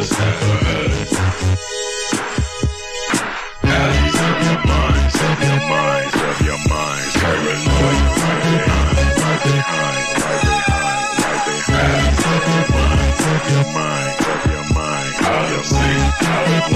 just never heard. Alleys of your minds, of your minds, of your minds. Paranoid, right behind, right behind, right behind, right behind. Alleys of your minds, of your minds, of your mind. Out of sync, out of